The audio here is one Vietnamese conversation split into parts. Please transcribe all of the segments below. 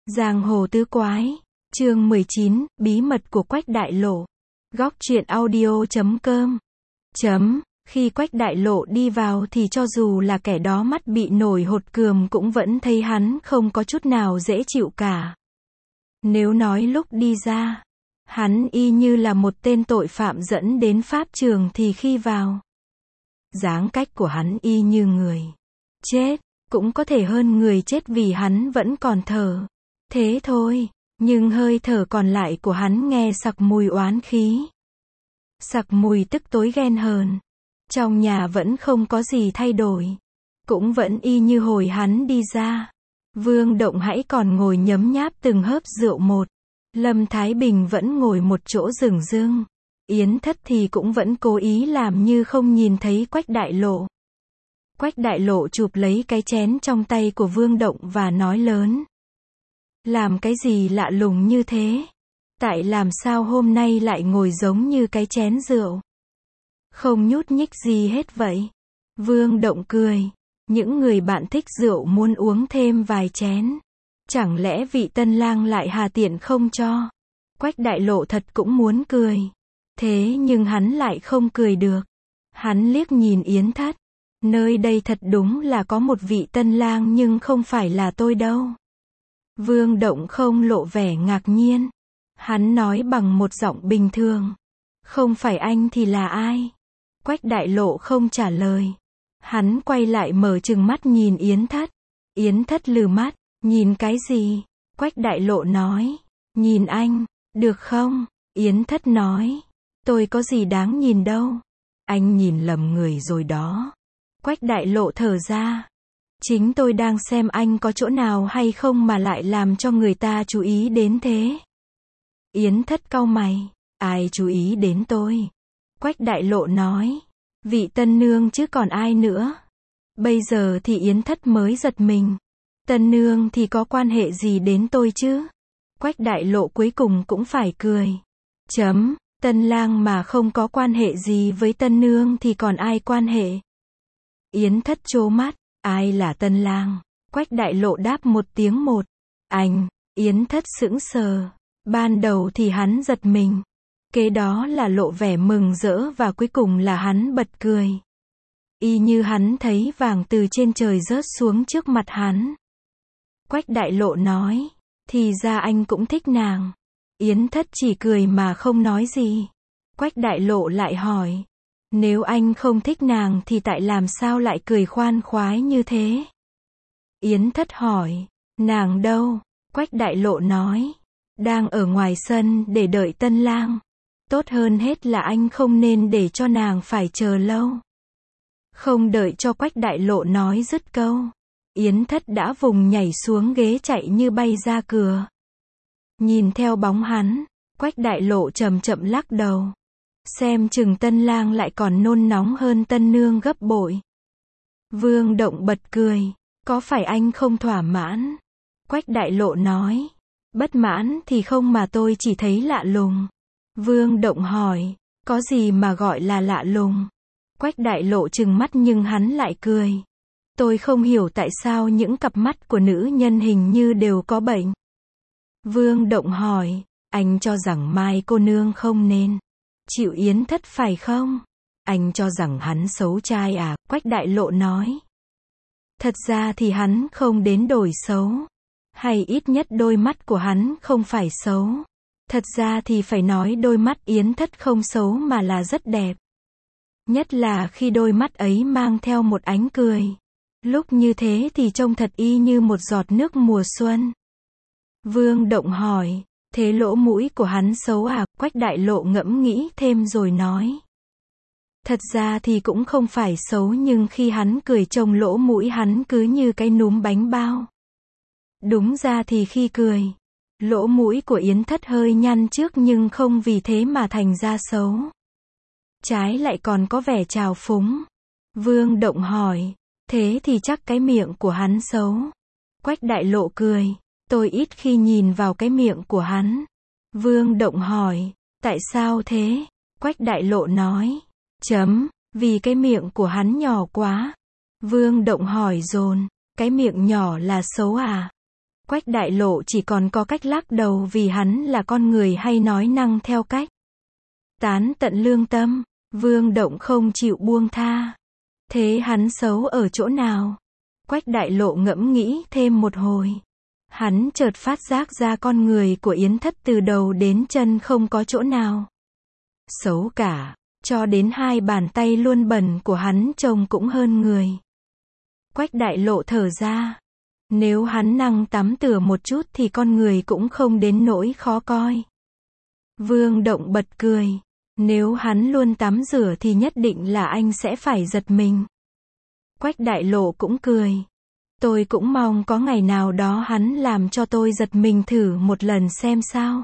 Giang hồ tứ quái, chương 19, bí mật của Quách Đại Lộ. Góc truyện audio.com. Khi Quách Đại Lộ đi vào thì cho dù là kẻ đó mắt bị nổi hột cườm cũng vẫn thấy hắn không có chút nào dễ chịu cả. Nếu nói lúc đi ra, hắn y như là một tên tội phạm dẫn đến pháp trường thì khi vào, dáng cách của hắn y như người chết, cũng có thể hơn người chết vì hắn vẫn còn thở. Thế thôi, nhưng hơi thở còn lại của hắn nghe sặc mùi oán khí. Sặc mùi tức tối ghen hờn. Trong nhà vẫn không có gì thay đổi. Cũng vẫn y như hồi hắn đi ra. Vương Động hãy còn ngồi nhấm nháp từng hớp rượu một. Lâm Thái Bình vẫn ngồi một chỗ rừng rưng. Yến Thất thì cũng vẫn cố ý làm như không nhìn thấy Quách Đại Lộ. Quách Đại Lộ chụp lấy cái chén trong tay của Vương Động và nói lớn. Làm cái gì lạ lùng như thế? Tại làm sao hôm nay lại ngồi giống như cái chén rượu? Không nhúc nhích gì hết vậy? Vương Động cười. Những người bạn thích rượu muốn uống thêm vài chén. Chẳng lẽ vị tân lang lại hà tiện không cho? Quách Đại Lộ thật cũng muốn cười. Thế nhưng hắn lại không cười được. Hắn liếc nhìn Yến Thất. Nơi đây thật đúng là có một vị tân lang nhưng không phải là tôi đâu. Vương Động không lộ vẻ ngạc nhiên. Hắn nói bằng một giọng bình thường. Không phải anh thì là ai? Quách Đại Lộ không trả lời. Hắn quay lại mở trừng mắt nhìn Yến Thất. Yến Thất lừ mắt. Nhìn cái gì? Quách Đại Lộ nói. Nhìn anh, được không? Yến Thất nói. Tôi có gì đáng nhìn đâu. Anh nhìn lầm người rồi đó. Quách Đại Lộ thở ra. Chính tôi đang xem anh có chỗ nào hay không mà lại làm cho người ta chú ý đến thế. Yến Thất cau mày. Ai chú ý đến tôi? Quách Đại Lộ nói. Vị tân nương chứ còn ai nữa. Bây giờ thì Yến Thất mới giật mình. Tân nương thì có quan hệ gì đến tôi chứ? Quách Đại Lộ cuối cùng cũng phải cười. Tân lang mà không có quan hệ gì với tân nương thì còn ai quan hệ? Yến Thất trố mắt. Ai là tân lang? Quách Đại Lộ đáp một tiếng một. Anh. Yến Thất sững sờ. Ban đầu thì hắn giật mình. Kế đó là lộ vẻ mừng rỡ và cuối cùng là hắn bật cười. Y như hắn thấy vàng từ trên trời rớt xuống trước mặt hắn. Quách Đại Lộ nói. Thì ra anh cũng thích nàng. Yến Thất chỉ cười mà không nói gì. Quách Đại Lộ lại hỏi. Nếu anh không thích nàng thì tại làm sao lại cười khoan khoái như thế? Yến Thất hỏi. Nàng đâu? Quách Đại Lộ nói. Đang ở ngoài sân để đợi tân lang. Tốt hơn hết là anh không nên để cho nàng phải chờ lâu. Không đợi cho Quách Đại Lộ nói dứt câu. Yến Thất đã vùng nhảy xuống ghế chạy như bay ra cửa. Nhìn theo bóng hắn, Quách Đại Lộ chậm chậm lắc đầu. Xem chừng tân lang lại còn nôn nóng hơn tân nương gấp bội. Vương Động bật cười. Có phải anh không thỏa mãn? Quách Đại Lộ nói. Bất mãn thì không mà tôi chỉ thấy lạ lùng. Vương Động hỏi. Có gì mà gọi là lạ lùng? Quách Đại Lộ trừng mắt nhưng hắn lại cười. Tôi không hiểu tại sao những cặp mắt của nữ nhân hình như đều có bệnh. Vương Động hỏi. Anh cho rằng Mai cô nương không nên chịu Yến Thất phải không? Anh cho rằng hắn xấu trai à? Quách Đại Lộ nói. Thật ra thì hắn không đến đổi xấu. Hay ít nhất đôi mắt của hắn không phải xấu. Thật ra thì phải nói đôi mắt Yến Thất không xấu mà là rất đẹp. Nhất là khi đôi mắt ấy mang theo một ánh cười. Lúc như thế thì trông thật y như một giọt nước mùa xuân. Vương Động hỏi. Thế lỗ mũi của hắn xấu à? Quách Đại Lộ ngẫm nghĩ thêm rồi nói. Thật ra thì cũng không phải xấu nhưng khi hắn cười trông lỗ mũi hắn cứ như cái núm bánh bao. Đúng ra thì khi cười, lỗ mũi của Yến Thất hơi nhăn trước nhưng không vì thế mà thành ra xấu. Trái lại còn có vẻ trào phúng. Vương Động hỏi. Thế thì chắc cái miệng của hắn xấu. Quách Đại Lộ cười. Tôi ít khi nhìn vào cái miệng của hắn. Vương Động hỏi. Tại sao thế? Quách Đại Lộ nói. Vì cái miệng của hắn nhỏ quá. Vương Động hỏi dồn. Cái miệng nhỏ là xấu à? Quách Đại Lộ chỉ còn có cách lắc đầu vì hắn là con người hay nói năng theo cách tán tận lương tâm. Vương Động không chịu buông tha. Thế hắn xấu ở chỗ nào? Quách Đại Lộ ngẫm nghĩ thêm một hồi. Hắn chợt phát giác ra con người của Yến Thất từ đầu đến chân không có chỗ nào xấu cả, cho đến hai bàn tay luôn bẩn của hắn trông cũng hơn người. Quách Đại Lộ thở ra. Nếu hắn năng tắm rửa một chút thì con người cũng không đến nỗi khó coi. Vương Động bật cười. Nếu hắn luôn tắm rửa thì nhất định là anh sẽ phải giật mình. Quách Đại Lộ cũng cười. Tôi cũng mong có ngày nào đó hắn làm cho tôi giật mình thử một lần xem sao.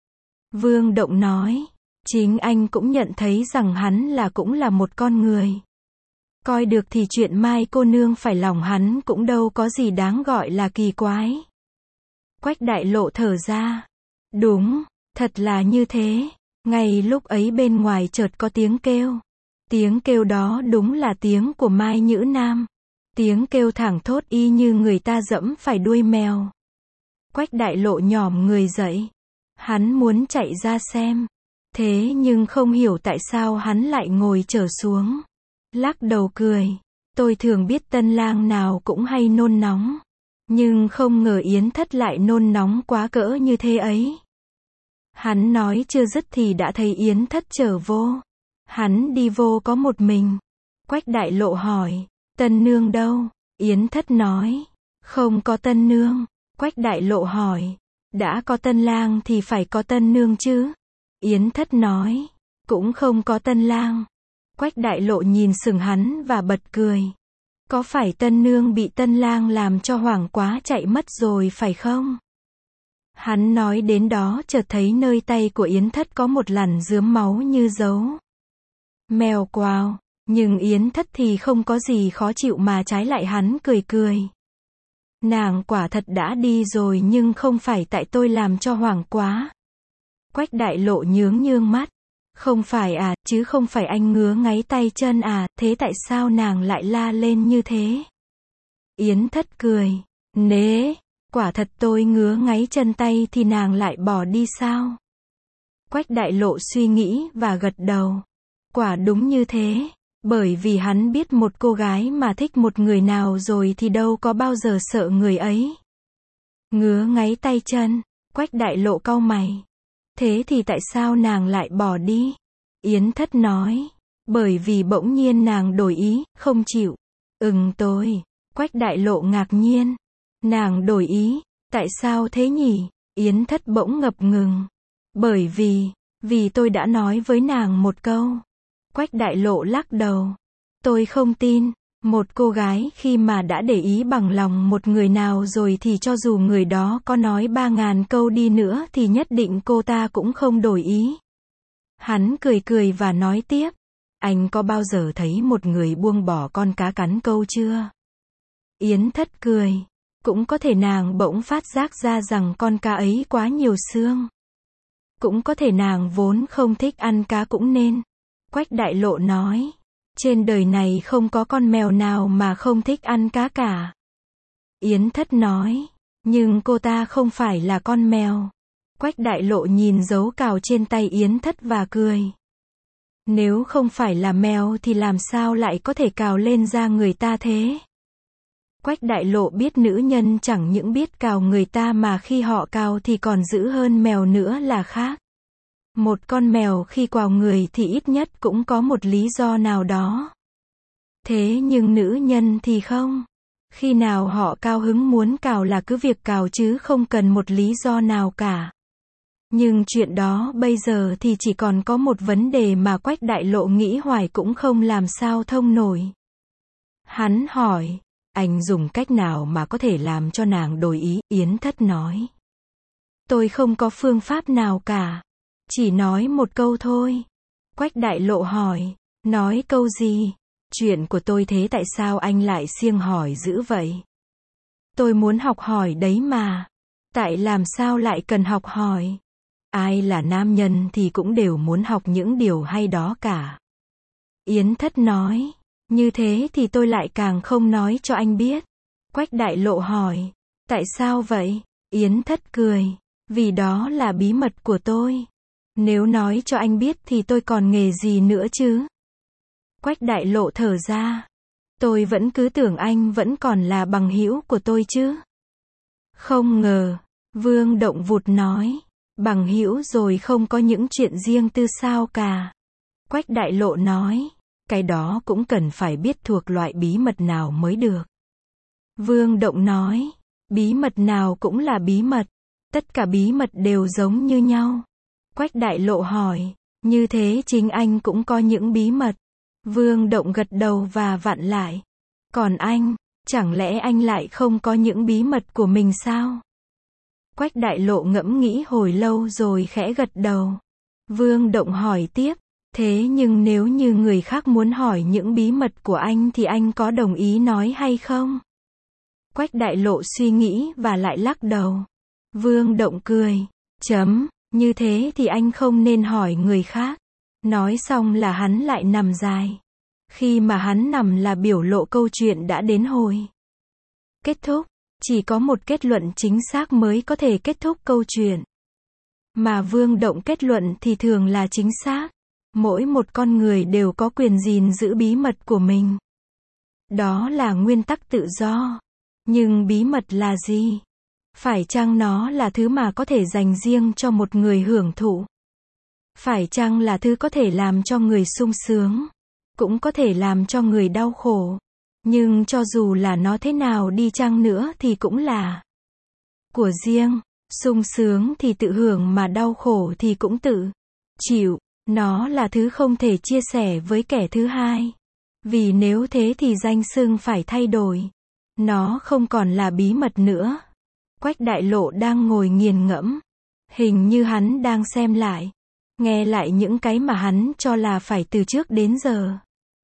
Vương Động nói. Chính anh cũng nhận thấy rằng hắn cũng là một con người. Coi được thì chuyện Mai cô nương phải lòng hắn cũng đâu có gì đáng gọi là kỳ quái. Quách Đại Lộ thở ra. Đúng, thật là như thế. Ngay lúc ấy bên ngoài chợt có tiếng kêu. Tiếng kêu đó đúng là tiếng của Mai Nhữ Nam. Tiếng kêu thẳng thốt y như người ta giẫm phải đuôi mèo. Quách Đại Lộ nhòm người dậy. Hắn muốn chạy ra xem. Thế nhưng không hiểu tại sao hắn lại ngồi trở xuống. Lắc đầu cười. Tôi thường biết tân lang nào cũng hay nôn nóng. Nhưng không ngờ Yến Thất lại nôn nóng quá cỡ như thế ấy. Hắn nói chưa dứt thì đã thấy Yến Thất trở vô. Hắn đi vô có một mình. Quách Đại Lộ hỏi. Tân nương đâu? Yến Thất nói. Không có tân nương. Quách Đại Lộ hỏi. Đã có tân lang thì phải có tân nương chứ? Yến Thất nói. Cũng không có tân lang. Quách Đại Lộ nhìn sừng hắn và bật cười. Có phải tân nương bị tân lang làm cho hoảng quá chạy mất rồi phải không? Hắn nói đến đó chợt thấy nơi tay của Yến Thất có một lằn rướm máu như dấu mèo quào. Nhưng Yến Thất thì không có gì khó chịu mà trái lại hắn cười cười. Nàng quả thật đã đi rồi nhưng không phải tại tôi làm cho hoảng quá. Quách Đại Lộ nhướng mắt. Không phải à, chứ không phải anh ngứa ngáy tay chân à, thế tại sao nàng lại la lên như thế? Yến Thất cười. Nế, quả thật tôi ngứa ngáy chân tay thì nàng lại bỏ đi sao? Quách Đại Lộ suy nghĩ và gật đầu. Quả đúng như thế. Bởi vì hắn biết một cô gái mà thích một người nào rồi thì đâu có bao giờ sợ người ấy ngứa ngáy tay chân. Quách Đại Lộ cau mày. Thế thì tại sao nàng lại bỏ đi? Yến Thất nói. Bởi vì bỗng nhiên nàng đổi ý, không chịu. Tôi. Quách Đại Lộ ngạc nhiên. Nàng đổi ý, tại sao thế nhỉ? Yến Thất bỗng ngập ngừng. Bởi vì tôi đã nói với nàng một câu. Quách Đại Lộ lắc đầu. Tôi không tin. Một cô gái khi mà đã để ý bằng lòng một người nào rồi thì cho dù người đó có nói 3.000 câu đi nữa thì nhất định cô ta cũng không đổi ý. Hắn cười và nói tiếp. Anh có bao giờ thấy một người buông bỏ con cá cắn câu chưa? Yến Thất cười. Cũng có thể nàng bỗng phát giác ra rằng con cá ấy quá nhiều xương. Cũng có thể nàng vốn không thích ăn cá cũng nên. Quách Đại Lộ nói. Trên đời này không có con mèo nào mà không thích ăn cá cả. Yến Thất nói. Nhưng cô ta không phải là con mèo. Quách Đại Lộ nhìn dấu cào trên tay Yến Thất và cười. Nếu không phải là mèo thì làm sao lại có thể cào lên da người ta thế? Quách Đại Lộ biết nữ nhân chẳng những biết cào người ta mà khi họ cào thì còn dữ hơn mèo nữa là khác. Một con mèo khi cào người thì ít nhất cũng có một lý do nào đó. Thế nhưng nữ nhân thì không. Khi nào họ cao hứng muốn cào là cứ việc cào chứ không cần một lý do nào cả. Nhưng chuyện đó bây giờ thì chỉ còn có một vấn đề mà Quách Đại Lộ nghĩ hoài cũng không làm sao thông nổi. Hắn hỏi. Anh dùng cách nào mà có thể làm cho nàng đổi ý? Yến Thất nói. Tôi không có phương pháp nào cả. Chỉ nói một câu thôi. Quách Đại Lộ hỏi. Nói câu gì? Chuyện của tôi thế tại sao anh lại siêng hỏi dữ vậy? Tôi muốn học hỏi đấy mà. Tại làm sao lại cần học hỏi? Ai là nam nhân thì cũng đều muốn học những điều hay đó cả. Yến Thất nói. Như thế thì tôi lại càng không nói cho anh biết. Quách Đại Lộ hỏi. Tại sao vậy? Yến Thất cười. Vì đó là bí mật của tôi. Nếu nói cho anh biết thì tôi còn nghề gì nữa chứ? Quách Đại Lộ thở ra. Tôi vẫn cứ tưởng anh vẫn còn là bằng hữu của tôi chứ. Không ngờ, Vương Động vụt nói. Bằng hữu rồi không có những chuyện riêng tư sao cả. Quách Đại Lộ nói. Cái đó cũng cần phải biết thuộc loại bí mật nào mới được. Vương Động nói. Bí mật nào cũng là bí mật. Tất cả bí mật đều giống như nhau. Quách Đại Lộ hỏi. Như thế chính anh cũng có những bí mật. Vương Động gật đầu và vặn lại. Còn anh, chẳng lẽ anh lại không có những bí mật của mình sao? Quách Đại Lộ ngẫm nghĩ hồi lâu rồi khẽ gật đầu. Vương Động hỏi tiếp. Thế nhưng nếu như người khác muốn hỏi những bí mật của anh thì anh có đồng ý nói hay không? Quách Đại Lộ suy nghĩ và lại lắc đầu. Vương Động cười. Như thế thì anh không nên hỏi người khác. Nói xong là hắn lại nằm dài. Khi mà hắn nằm là biểu lộ câu chuyện đã đến hồi kết thúc. Chỉ có một kết luận chính xác mới có thể kết thúc câu chuyện. Mà Vương Động kết luận thì thường là chính xác. Mỗi một con người đều có quyền gìn giữ bí mật của mình. Đó là nguyên tắc tự do. Nhưng bí mật là gì? Phải chăng nó là thứ mà có thể dành riêng cho một người hưởng thụ? Phải chăng là thứ có thể làm cho người sung sướng? Cũng có thể làm cho người đau khổ. Nhưng cho dù là nó thế nào đi chăng nữa thì cũng là của riêng. Sung sướng thì tự hưởng mà đau khổ thì cũng tự chịu. Nó là thứ không thể chia sẻ với kẻ thứ hai. Vì nếu thế thì danh xưng phải thay đổi. Nó không còn là bí mật nữa. Quách Đại Lộ đang ngồi nghiền ngẫm. Hình như hắn đang xem lại. Nghe lại những cái mà hắn cho là phải từ trước đến giờ.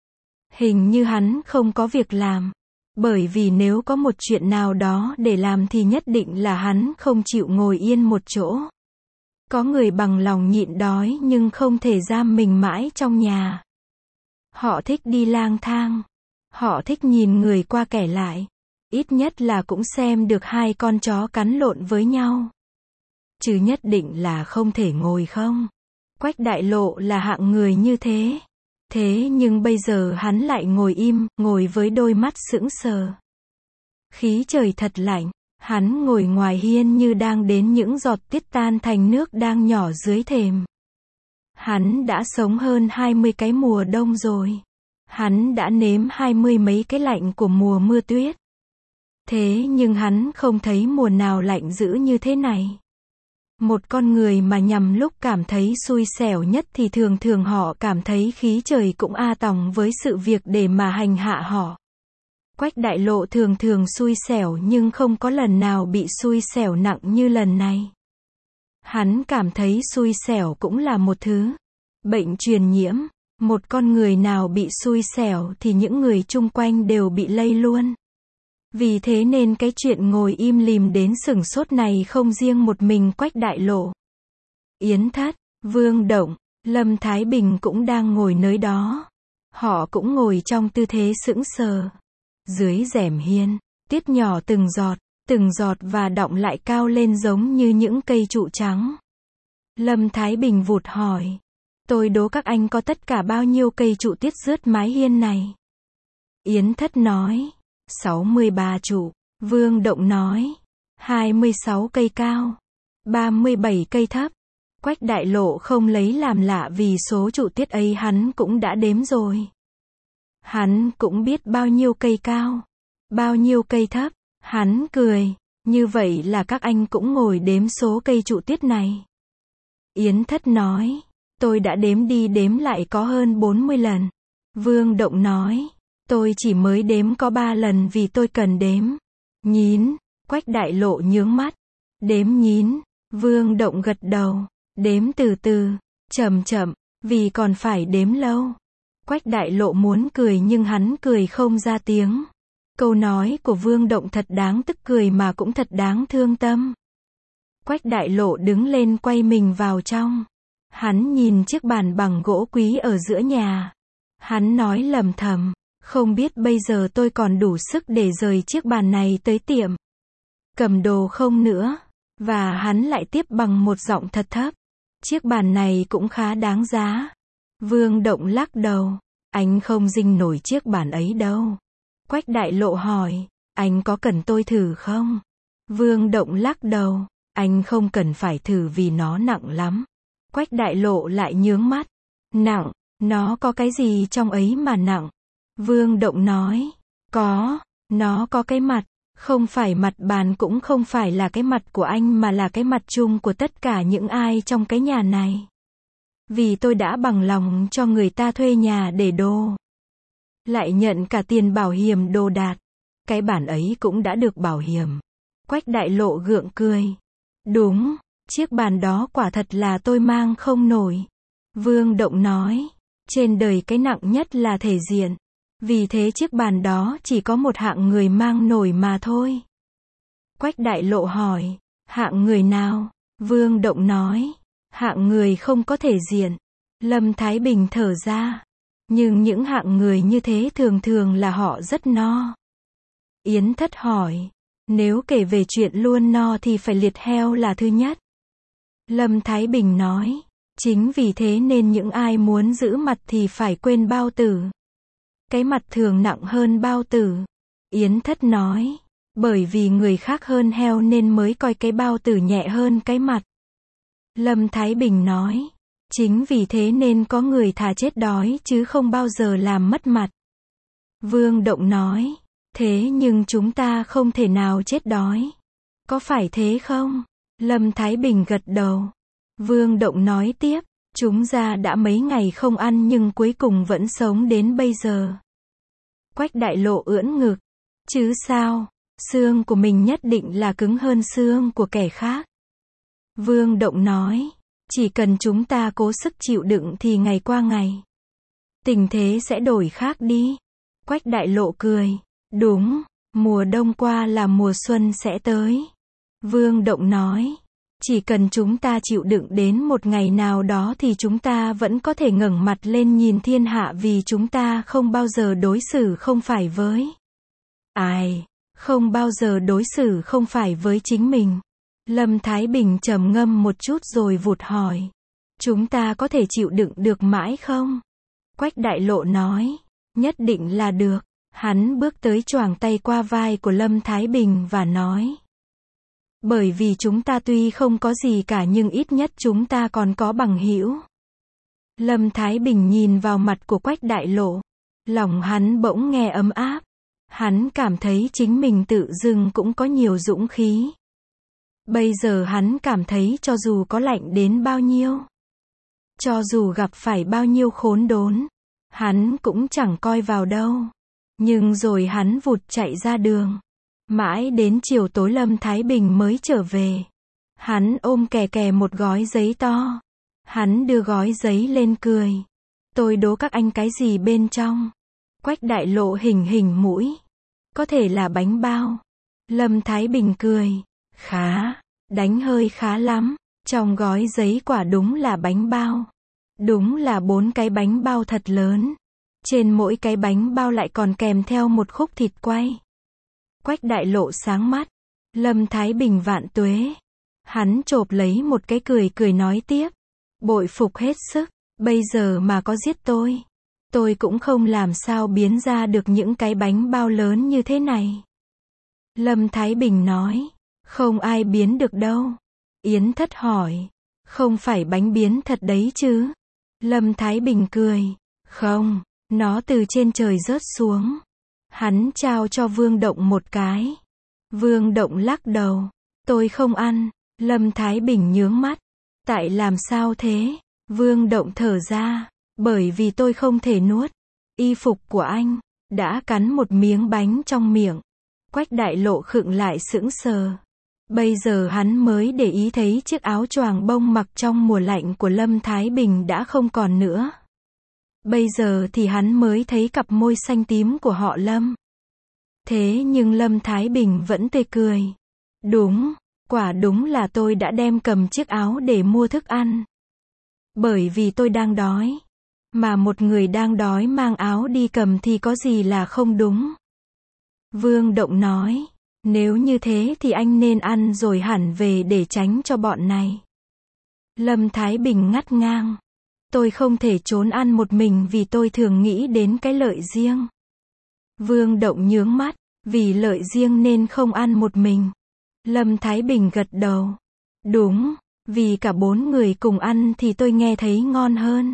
Hình như hắn không có việc làm. Bởi vì nếu có một chuyện nào đó để làm thì nhất định là hắn không chịu ngồi yên một chỗ. Có người bằng lòng nhịn đói nhưng không thể giam mình mãi trong nhà. Họ thích đi lang thang. Họ thích nhìn người qua kẻ lại. Ít nhất là cũng xem được hai con chó cắn lộn với nhau. Chứ nhất định là không thể ngồi không. Quách Đại Lộ là hạng người như thế. Thế nhưng bây giờ hắn lại ngồi im, ngồi với đôi mắt sững sờ. Khí trời thật lạnh. Hắn ngồi ngoài hiên như đang đến những giọt tiết tan thành nước đang nhỏ dưới thềm. Hắn đã sống hơn 20 cái mùa đông rồi. Hắn đã nếm 20 mấy cái lạnh của mùa mưa tuyết. Thế nhưng hắn không thấy mùa nào lạnh dữ như thế này. Một con người mà nhằm lúc cảm thấy xui xẻo nhất thì thường thường họ cảm thấy khí trời cũng a tòng với sự việc để mà hành hạ họ. Quách Đại Lộ thường thường xui xẻo nhưng không có lần nào bị xui xẻo nặng như lần này. Hắn cảm thấy xui xẻo cũng là một thứ bệnh truyền nhiễm. Một con người nào bị xui xẻo thì những người chung quanh đều bị lây luôn. Vì thế nên cái chuyện ngồi im lìm đến sửng sốt này không riêng một mình Quách Đại Lộ. Yến Thất, Vương Động, Lâm Thái Bình cũng đang ngồi nơi đó. Họ cũng ngồi trong tư thế sững sờ. Dưới rèm hiên, tiết nhỏ từng giọt và đọng lại cao lên giống như những cây trụ trắng. Lâm Thái Bình vụt hỏi. Tôi đố các anh có tất cả bao nhiêu cây trụ tiết rớt mái hiên này? Yến Thất nói. 63 trụ. Vương Động nói. 26 cây cao. 37 cây thấp. Quách Đại Lộ không lấy làm lạ vì số trụ tiết ấy hắn cũng đã đếm rồi. Hắn cũng biết bao nhiêu cây cao, bao nhiêu cây thấp. Hắn cười. Như vậy là các anh cũng ngồi đếm số cây trụ tiết này. Yến Thất nói. Tôi đã đếm đi đếm lại có hơn 40 lần. Vương Động nói. Tôi chỉ mới đếm có 3 lần vì tôi cần đếm. Nhín. Quách Đại Lộ nhướng mắt. Đếm nhín. Vương Động gật đầu. Đếm từ từ. Chậm chậm. Vì còn phải đếm lâu. Quách Đại Lộ muốn cười nhưng hắn cười không ra tiếng. Câu nói của Vương Động thật đáng tức cười mà cũng thật đáng thương tâm. Quách Đại Lộ đứng lên quay mình vào trong. Hắn nhìn chiếc bàn bằng gỗ quý ở giữa nhà. Hắn nói lầm thầm. Không biết bây giờ tôi còn đủ sức để rời chiếc bàn này tới tiệm cầm đồ không nữa. Và hắn lại tiếp bằng một giọng thật thấp. Chiếc bàn này cũng khá đáng giá. Vương Động lắc đầu. Anh không dinh nổi chiếc bàn ấy đâu. Quách Đại Lộ hỏi. Anh có cần tôi thử không? Vương Động lắc đầu. Anh không cần phải thử vì nó nặng lắm. Quách Đại Lộ lại nhướng mắt. Nặng, nó có cái gì trong ấy mà nặng? Vương Động nói. Có, nó có cái mặt. Không phải mặt bàn cũng không phải là cái mặt của anh mà là cái mặt chung của tất cả những ai trong cái nhà này. Vì tôi đã bằng lòng cho người ta thuê nhà để đồ. Lại nhận cả tiền bảo hiểm đồ đạc. Cái bản ấy cũng đã được bảo hiểm. Quách Đại Lộ gượng cười. Đúng, chiếc bàn đó quả thật là tôi mang không nổi. Vương Động nói. Trên đời cái nặng nhất là thể diện. Vì thế chiếc bàn đó chỉ có một hạng người mang nổi mà thôi. Quách Đại Lộ hỏi. Hạng người nào? Vương Động nói. Hạng người không có thể diện. Lâm Thái Bình thở ra. Nhưng những hạng người như thế thường thường là họ rất no. Yến Thất hỏi. Nếu kể về chuyện luôn no thì phải liệt heo là thứ nhất. Lâm Thái Bình nói. Chính vì thế nên những ai muốn giữ mặt thì phải quên bao tử. Cái mặt thường nặng hơn bao tử. Yến Thất nói. Bởi vì người khác hơn heo nên mới coi cái bao tử nhẹ hơn cái mặt. Lâm Thái Bình nói. Chính vì thế nên có người thà chết đói chứ không bao giờ làm mất mặt. Vương Động nói. Thế nhưng chúng ta không thể nào chết đói. Có phải thế không? Lâm Thái Bình gật đầu. Vương Động nói tiếp. Chúng ta đã mấy ngày không ăn nhưng cuối cùng vẫn sống đến bây giờ. Quách Đại Lộ ưỡn ngực. Chứ sao? Xương của mình nhất định là cứng hơn xương của kẻ khác. Vương Động nói. Chỉ cần chúng ta cố sức chịu đựng thì ngày qua ngày. Tình thế sẽ đổi khác đi. Quách Đại Lộ cười. Đúng, mùa đông qua là mùa xuân sẽ tới. Vương Động nói. Chỉ cần chúng ta chịu đựng đến một ngày nào đó thì chúng ta vẫn có thể ngẩng mặt lên nhìn thiên hạ vì chúng ta không bao giờ đối xử không phải với ai, không bao giờ đối xử không phải với chính mình. Lâm Thái Bình trầm ngâm một chút rồi vụt hỏi. Chúng ta có thể chịu đựng được mãi không? Quách Đại Lộ nói. Nhất định là được. Hắn bước tới choàng tay qua vai của Lâm Thái Bình và nói. Bởi vì chúng ta tuy không có gì cả nhưng ít nhất chúng ta còn có bằng hữu. Lâm Thái Bình nhìn vào mặt của Quách Đại Lộ. Lòng hắn bỗng nghe ấm áp. Hắn cảm thấy chính mình tự dưng cũng có nhiều dũng khí. Bây giờ hắn cảm thấy cho dù có lạnh đến bao nhiêu, cho dù gặp phải bao nhiêu khốn đốn, hắn cũng chẳng coi vào đâu. Nhưng rồi hắn vụt chạy ra đường. Mãi đến chiều tối Lâm Thái Bình mới trở về. Hắn ôm kè kè một gói giấy to. Hắn đưa gói giấy lên cười. Tôi đố các anh cái gì bên trong? Quách Đại Lộ hình mũi. Có thể là bánh bao. Lâm Thái Bình cười. Khá, đánh hơi khá lắm. Trong gói giấy quả đúng là bánh bao. Đúng là 4 cái bánh bao thật lớn. Trên mỗi cái bánh bao lại còn kèm theo một khúc thịt quay. Quách Đại Lộ sáng mắt. Lâm Thái Bình vạn tuế. Hắn chộp lấy một cái cười nói tiếp. Bội phục hết sức. Bây giờ mà có giết tôi cũng không làm sao biến ra được những cái bánh bao lớn như thế này. Lâm Thái Bình nói. Không ai biến được đâu. Yến Thất hỏi. Không phải bánh biến thật đấy chứ? Lâm Thái Bình cười. Không, nó từ trên trời rớt xuống. Hắn trao cho Vương Động một cái. Vương Động lắc đầu. Tôi không ăn. Lâm Thái Bình nhướng mắt. Tại làm sao thế? Vương Động thở ra. Bởi vì tôi không thể nuốt. Y phục của anh đã cắn một miếng bánh trong miệng. Quách Đại Lộ khựng lại sững sờ. Bây giờ hắn mới để ý thấy chiếc áo choàng bông mặc trong mùa lạnh của Lâm Thái Bình đã không còn nữa. Bây giờ thì hắn mới thấy cặp môi xanh tím của họ Lâm. Thế nhưng Lâm Thái Bình vẫn tươi cười. Đúng, quả đúng là tôi đã đem cầm chiếc áo để mua thức ăn. Bởi vì tôi đang đói. Mà một người đang đói mang áo đi cầm thì có gì là không đúng. Vương Động nói. Nếu như thế thì anh nên ăn rồi hẳn về để tránh cho bọn này. Lâm Thái Bình ngắt ngang. Tôi không thể trốn ăn một mình vì tôi thường nghĩ đến cái lợi riêng. Vương Động nhướng mắt, vì lợi riêng nên không ăn một mình. Lâm Thái Bình gật đầu. Đúng, vì cả 4 người cùng ăn thì tôi nghe thấy ngon hơn.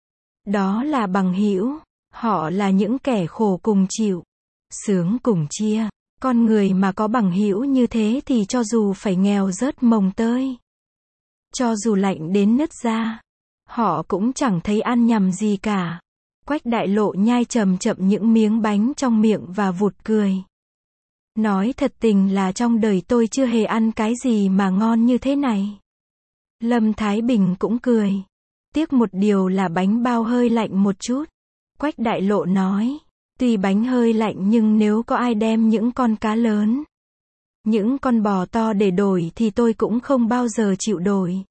Đó là bằng hữu, họ là những kẻ khổ cùng chịu, sướng cùng chia. Con người mà có bằng hữu như thế thì cho dù phải nghèo rớt mồng tơi, cho dù lạnh đến nứt da, họ cũng chẳng thấy ăn nhầm gì cả. Quách Đại Lộ nhai chậm chậm những miếng bánh trong miệng và vụt cười. Nói thật tình là trong đời tôi chưa hề ăn cái gì mà ngon như thế này. Lâm Thái Bình cũng cười. Tiếc một điều là bánh bao hơi lạnh một chút. Quách Đại Lộ nói, tuy bánh hơi lạnh nhưng nếu có ai đem những con cá lớn, những con bò to để đổi thì tôi cũng không bao giờ chịu đổi.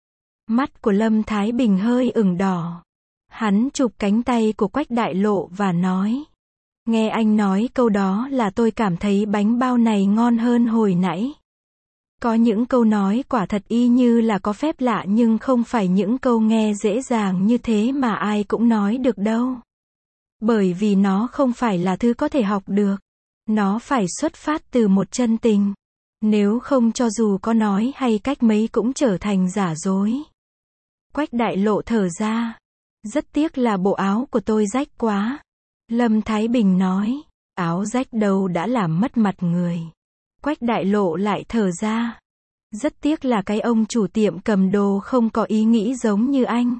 Mắt của Lâm Thái Bình hơi ửng đỏ. Hắn chụp cánh tay của Quách Đại Lộ và nói, nghe anh nói câu đó là tôi cảm thấy bánh bao này ngon hơn hồi nãy. Có những câu nói quả thật y như là có phép lạ nhưng không phải những câu nghe dễ dàng như thế mà ai cũng nói được đâu. Bởi vì nó không phải là thứ có thể học được. Nó phải xuất phát từ một chân tình. Nếu không cho dù có nói hay cách mấy cũng trở thành giả dối. Quách Đại Lộ thở ra. Rất tiếc là bộ áo của tôi rách quá. Lâm Thái Bình nói, áo rách đâu đã làm mất mặt người. Quách Đại Lộ lại thở ra. Rất tiếc là cái ông chủ tiệm cầm đồ không có ý nghĩ giống như anh.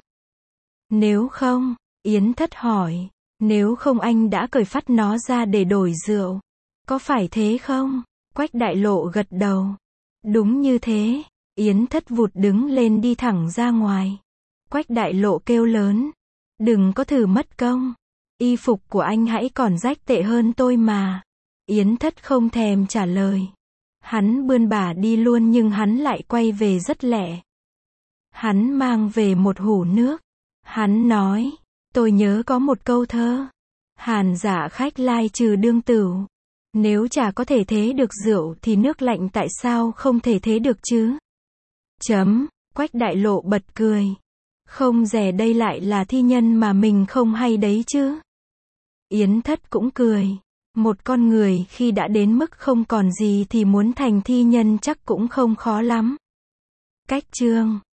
Nếu không, Yến Thất hỏi, nếu không anh đã cởi phát nó ra để đổi rượu. Có phải thế không? Quách Đại Lộ gật đầu. Đúng như thế. Yến Thất vụt đứng lên đi thẳng ra ngoài. Quách Đại Lộ kêu lớn. Đừng có thử mất công. Y phục của anh hãy còn rách tệ hơn tôi mà. Yến Thất không thèm trả lời. Hắn bươn bả đi luôn nhưng hắn lại quay về rất lẹ. Hắn mang về một hũ nước. Hắn nói, tôi nhớ có một câu thơ. Hàn dạ khách lai trừ đương tửu. Nếu chả có thể thế được rượu thì nước lạnh tại sao không thể thế được chứ? Quách Đại Lộ bật cười. Không dè đây lại là thi nhân mà mình không hay đấy chứ. Yến Thất cũng cười. Một con người khi đã đến mức không còn gì thì muốn thành thi nhân chắc cũng không khó lắm. Cách chương